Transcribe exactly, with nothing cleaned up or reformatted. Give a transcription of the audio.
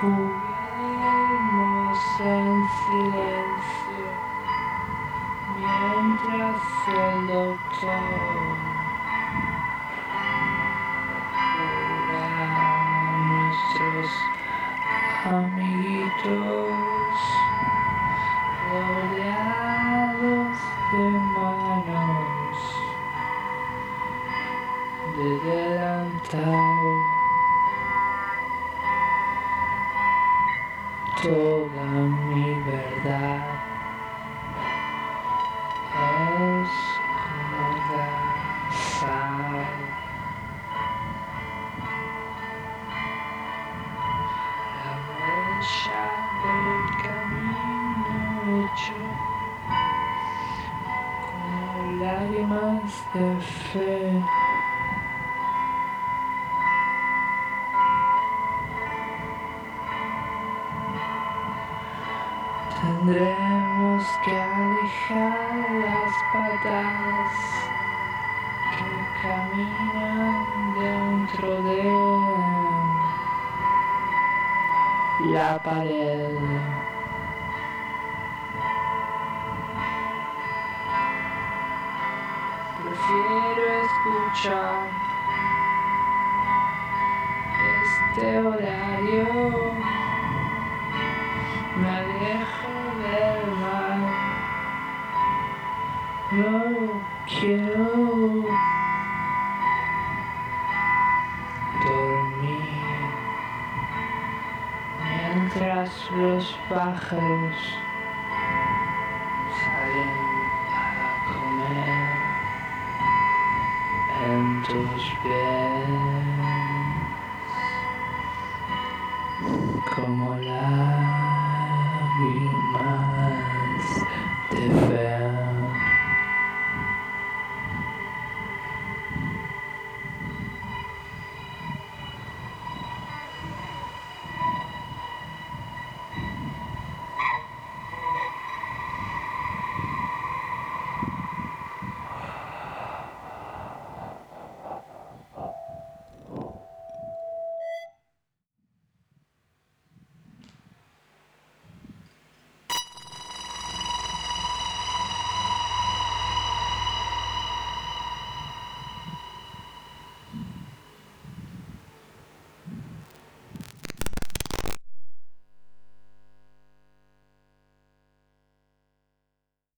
Juguemos en silencio mientras el doctor cura a nuestros amiguitos rodeados de manos de delantal. Toda mi verdad es como la sal. La huella del camino hecho como lágrimas de fe. Tendremos que alejar las patas que caminan dentro de la pared. Prefiero escuchar este horario. Me alejo del mal, no quiero dormir mientras los pájaros salen a comer en tus pies como la